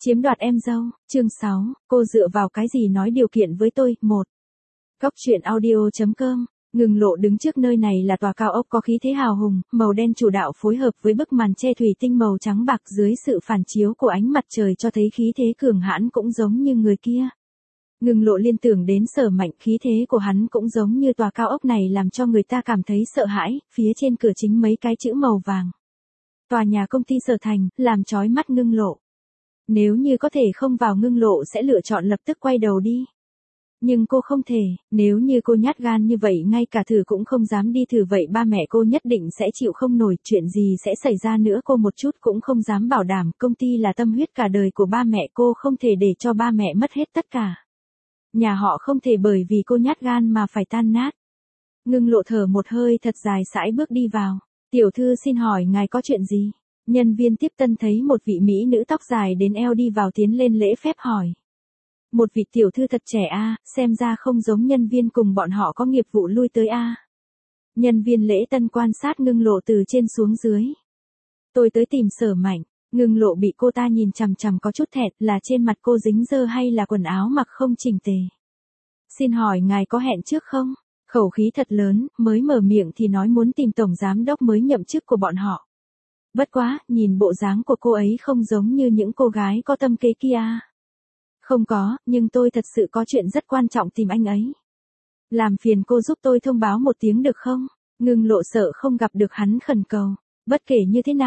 Chiếm đoạt em dâu, chương 6, cô dựa vào cái gì nói điều kiện với tôi, 1. Góc truyện audio.com, Ngừng Lộ đứng trước nơi này là tòa cao ốc có khí thế hào hùng, màu đen chủ đạo phối hợp với bức màn che thủy tinh màu trắng bạc dưới sự phản chiếu của ánh mặt trời cho thấy khí thế cường hãn cũng giống như người kia. Ngừng Lộ liên tưởng đến Sở Mạnh, khí thế của hắn cũng giống như tòa cao ốc này làm cho người ta cảm thấy sợ hãi, phía trên cửa chính mấy cái chữ màu vàng. Tòa nhà công ty Sở Thành, làm chói mắt Ngưng Lộ. Nếu như có thể không vào, Ngưng Lộ sẽ lựa chọn lập tức quay đầu đi. Nhưng cô không thể, nếu như cô nhát gan như vậy ngay cả thử cũng không dám đi thử vậy ba mẹ cô nhất định sẽ chịu không nổi, chuyện gì sẽ xảy ra nữa cô một chút cũng không dám bảo đảm, công ty là tâm huyết cả đời của ba mẹ cô, không thể để cho ba mẹ mất hết tất cả. Nhà họ không thể bởi vì cô nhát gan mà phải tan nát. Ngưng Lộ thở một hơi thật dài sải bước đi vào. Tiểu thư xin hỏi ngài có chuyện gì? Nhân viên tiếp tân thấy một vị mỹ nữ tóc dài đến eo đi vào tiến lên lễ phép hỏi. Một vị tiểu thư thật trẻ a, xem ra không giống nhân viên cùng bọn họ có nghiệp vụ lui tới a. Nhân viên lễ tân quan sát Ngưng Lộ từ trên xuống dưới. Tôi tới tìm Sở Mạnh. Ngưng Lộ bị cô ta nhìn chằm chằm có chút thẹn, là trên mặt cô dính dơ hay là quần áo mặc không chỉnh tề. Xin hỏi ngài có hẹn trước không? Khẩu khí thật lớn, mới mở miệng thì nói muốn tìm tổng giám đốc mới nhậm chức của bọn họ. Bất quá, nhìn bộ dáng của cô ấy không giống như những cô gái có tâm kế kia. Không có, nhưng tôi thật sự có chuyện rất quan trọng tìm anh ấy. Làm phiền cô giúp tôi thông báo một tiếng được không? Ngưng Lộ sợ không gặp được hắn khẩn cầu. Bất kể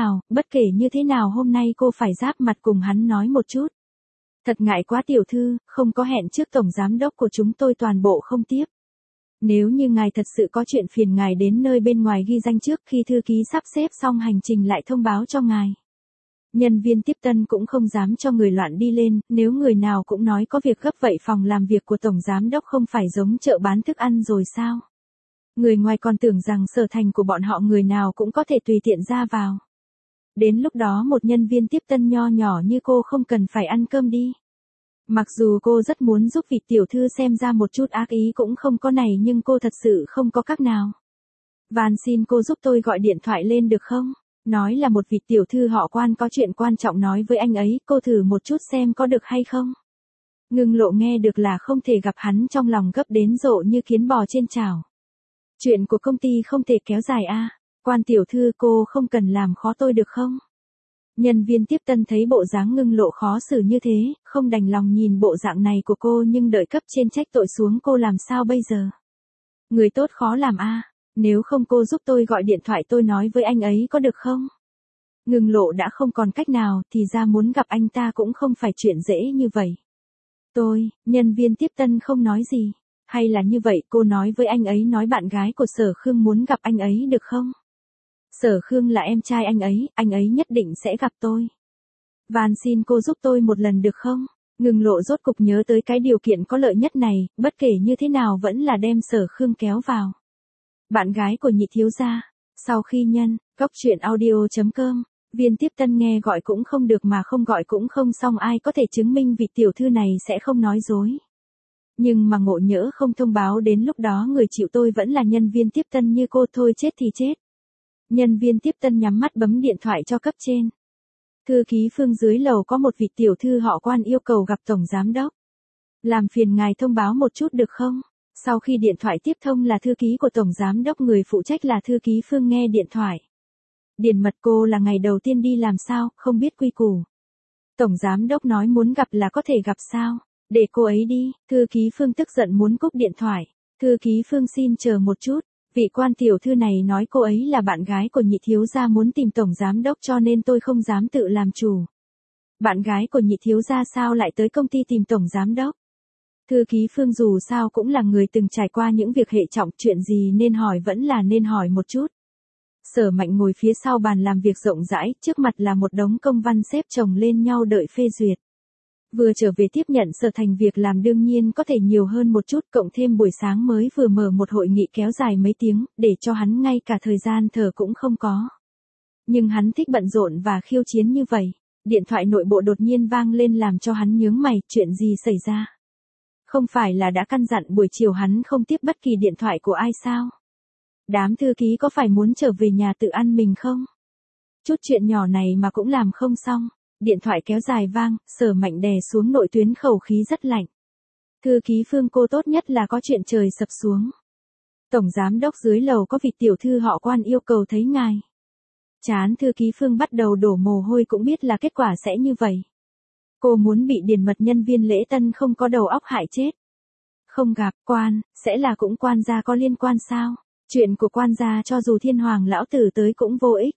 như thế nào hôm nay cô phải giáp mặt cùng hắn nói một chút. Thật ngại quá tiểu thư, không có hẹn trước tổng giám đốc của chúng tôi toàn bộ không tiếp. Nếu như ngài thật sự có chuyện phiền ngài đến nơi bên ngoài ghi danh trước, khi thư ký sắp xếp xong hành trình lại thông báo cho ngài. Nhân viên tiếp tân cũng không dám cho người loạn đi lên, nếu người nào cũng nói có việc gấp vậy phòng làm việc của tổng giám đốc không phải giống chợ bán thức ăn rồi sao? Người ngoài còn tưởng rằng Sở Thành của bọn họ người nào cũng có thể tùy tiện ra vào. Đến lúc đó một nhân viên tiếp tân nho nhỏ như cô không cần phải ăn cơm đi. Mặc dù cô rất muốn giúp vị tiểu thư xem ra một chút ác ý cũng không có này, nhưng cô thật sự không có cách nào. Van xin cô giúp tôi gọi điện thoại lên được không? Nói là một vị tiểu thư họ Quan có chuyện quan trọng nói với anh ấy, cô thử một chút xem có được hay không? Ngưng Lộ nghe được là không thể gặp hắn trong lòng gấp đến rộ như kiến bò trên chảo. Chuyện của công ty không thể kéo dài a. Quan tiểu thư, cô không cần làm khó tôi được không? Nhân viên tiếp tân thấy bộ dáng Ngưng Lộ khó xử như thế, không đành lòng nhìn bộ dạng này của cô nhưng đợi cấp trên trách tội xuống cô làm sao bây giờ? Người tốt khó làm a. Nếu không cô giúp tôi gọi điện thoại tôi nói với anh ấy có được không? Ngưng Lộ đã không còn cách nào thì ra muốn gặp anh ta cũng không phải chuyện dễ như vậy. Nhân viên tiếp tân không nói gì. Hay là như vậy, cô nói với anh ấy nói bạn gái của Sở Khương muốn gặp anh ấy được không? Sở Khương là em trai anh ấy nhất định sẽ gặp tôi. Van xin cô giúp tôi một lần được không? Ngưng Lộ rốt cục nhớ tới cái điều kiện có lợi nhất này, bất kể như thế nào vẫn là đem Sở Khương kéo vào. Bạn gái của Nhị thiếu gia. Sau khi góc truyện audio.com, viên tiếp tân nghe gọi cũng không được mà không gọi cũng không xong, ai có thể chứng minh vị tiểu thư này sẽ không nói dối. Nhưng mà ngộ nhỡ không thông báo, đến lúc đó người chịu tôi vẫn là nhân viên tiếp tân như cô, thôi chết thì chết. Nhân viên tiếp tân nhắm mắt bấm điện thoại cho cấp trên. Thư ký Phương, dưới lầu có một vị tiểu thư họ Quan yêu cầu gặp tổng giám đốc. Làm phiền ngài thông báo một chút được không? Sau khi điện thoại tiếp thông là thư ký của tổng giám đốc, người phụ trách là thư ký Phương nghe điện thoại. Điền mật, cô là ngày đầu tiên đi làm sao, không biết quy củ. Tổng giám đốc nói muốn gặp là có thể gặp sao? Để cô ấy đi. Thư ký Phương tức giận muốn cúp điện thoại. Thư ký Phương xin chờ một chút. Vị Quan tiểu thư này nói cô ấy là bạn gái của Nhị thiếu gia muốn tìm tổng giám đốc cho nên tôi không dám tự làm chủ. Bạn gái của Nhị thiếu gia sao lại tới công ty tìm tổng giám đốc? Thư ký Phương dù sao cũng là người từng trải qua những việc hệ trọng, chuyện gì nên hỏi vẫn là nên hỏi một chút. Sở Mạnh ngồi phía sau bàn làm việc rộng rãi, trước mặt là một đống công văn xếp chồng lên nhau đợi phê duyệt. Vừa trở về tiếp nhận Sở Thành, việc làm đương nhiên có thể nhiều hơn một chút, cộng thêm buổi sáng mới vừa mở một hội nghị kéo dài mấy tiếng, để cho hắn ngay cả thời gian thở cũng không có. Nhưng hắn thích bận rộn và khiêu chiến như vậy. Điện thoại nội bộ đột nhiên vang lên làm cho hắn nhướng mày, chuyện gì xảy ra? Không phải là đã căn dặn buổi chiều hắn không tiếp bất kỳ điện thoại của ai sao? Đám thư ký có phải muốn trở về nhà tự ăn mình không? Chút chuyện nhỏ này mà cũng làm không xong. Điện thoại kéo dài vang, Sở Mạnh đè xuống nội tuyến khẩu khí rất lạnh. Thư ký Phương cô tốt nhất là có chuyện trời sập xuống. Tổng giám đốc dưới lầu có vị tiểu thư họ Quan yêu cầu thấy ngài. Trán thư ký Phương bắt đầu đổ mồ hôi cũng biết là kết quả sẽ như vậy. Cô muốn bị điền mật nhân viên lễ tân không có đầu óc hại chết. Không gặp Quan, sẽ là cũng Quan gia có liên quan sao? Chuyện của Quan gia cho dù thiên hoàng lão tử tới cũng vô ích.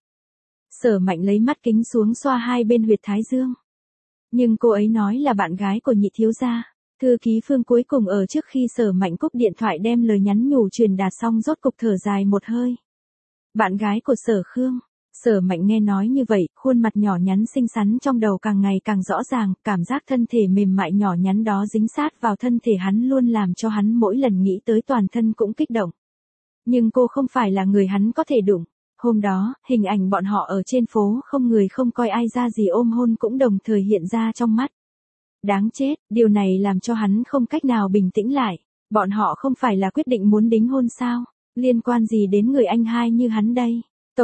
Sở Mạnh lấy mắt kính xuống xoa hai bên huyệt thái dương. Nhưng cô ấy nói là bạn gái của nhị thiếu gia. Thư ký Phương cuối cùng ở trước khi Sở Mạnh cúp điện thoại đem lời nhắn nhủ truyền đạt xong rốt cục thở dài một hơi. Bạn gái của Sở Khương. Sở Mạnh nghe nói như vậy, khuôn mặt nhỏ nhắn xinh xắn trong đầu càng ngày càng rõ ràng, cảm giác thân thể mềm mại nhỏ nhắn đó dính sát vào thân thể hắn luôn làm cho hắn mỗi lần nghĩ tới toàn thân cũng kích động. Nhưng cô không phải là người hắn có thể đụng. Hôm đó, hình ảnh bọn họ ở trên phố không người không coi ai ra gì ôm hôn cũng đồng thời hiện ra trong mắt. Đáng chết, điều này làm cho hắn không cách nào bình tĩnh lại. Bọn họ không phải là quyết định muốn đính hôn sao? Liên quan gì đến người anh hai như hắn đây?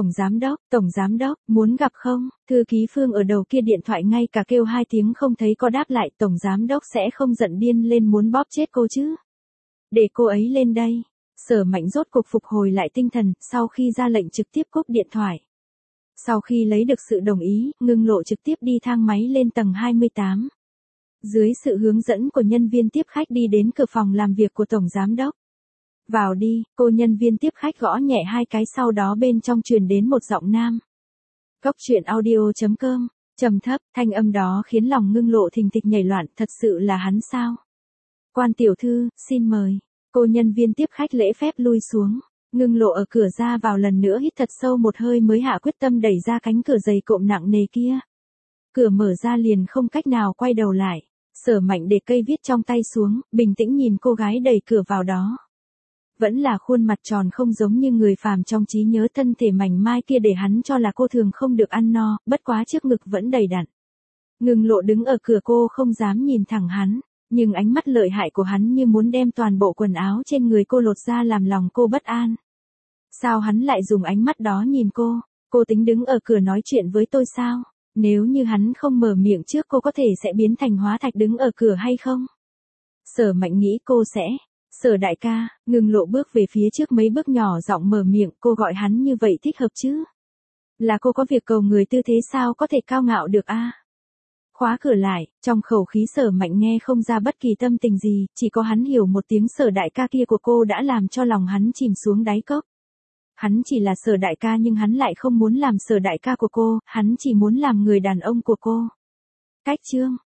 Tổng giám đốc, muốn gặp không? Thư ký Phương ở đầu kia điện thoại ngay cả kêu 2 tiếng không thấy có đáp lại, tổng giám đốc sẽ không giận điên lên muốn bóp chết cô chứ? Để cô ấy lên đây. Sở Mạnh rốt cuộc phục hồi lại tinh thần, sau khi ra lệnh trực tiếp cúp điện thoại. Sau khi lấy được sự đồng ý, Ngưng Lộ trực tiếp đi thang máy lên tầng 28. Dưới sự hướng dẫn của nhân viên tiếp khách đi đến cửa phòng làm việc của tổng giám đốc. Vào đi, cô nhân viên tiếp khách gõ nhẹ 2 cái sau đó bên trong truyền đến một giọng nam. Góc truyện audio.com, trầm thấp, thanh âm đó khiến lòng Ngưng Lộ thình thịch nhảy loạn, thật sự là hắn sao? Quan tiểu thư, xin mời. Cô nhân viên tiếp khách lễ phép lui xuống. Ngưng Lộ ở cửa ra vào lần nữa hít thật sâu một hơi mới hạ quyết tâm đẩy ra cánh cửa dày cộm nặng nề kia. Cửa mở ra liền không cách nào quay đầu lại. Sở Mạnh để cây viết trong tay xuống, bình tĩnh nhìn cô gái đẩy cửa vào đó. Vẫn là khuôn mặt tròn không giống như người phàm trong trí nhớ, thân thể mảnh mai kia để hắn cho là cô thường không được ăn no, bất quá trước ngực vẫn đầy đặn. Ngưng Lộ đứng ở cửa, cô không dám nhìn thẳng hắn, nhưng ánh mắt lợi hại của hắn như muốn đem toàn bộ quần áo trên người cô lột ra làm lòng cô bất an. Sao hắn lại dùng ánh mắt đó nhìn cô? Cô tính đứng ở cửa nói chuyện với tôi sao? Nếu như hắn không mở miệng trước cô có thể sẽ biến thành hóa thạch đứng ở cửa hay không? Sở Mạnh nghĩ cô sẽ. Sở đại ca. Ngưng Lộ bước về phía trước mấy bước nhỏ giọng mở miệng, cô gọi hắn như vậy thích hợp chứ? Là cô có việc cầu người tư thế sao có thể cao ngạo được a? Khóa cửa lại, trong khẩu khí Sở Mạnh nghe không ra bất kỳ tâm tình gì, chỉ có hắn hiểu một tiếng Sở đại ca kia của cô đã làm cho lòng hắn chìm xuống đáy cốc. Hắn chỉ là Sở đại ca nhưng hắn lại không muốn làm Sở đại ca của cô, hắn chỉ muốn làm người đàn ông của cô. Cách chương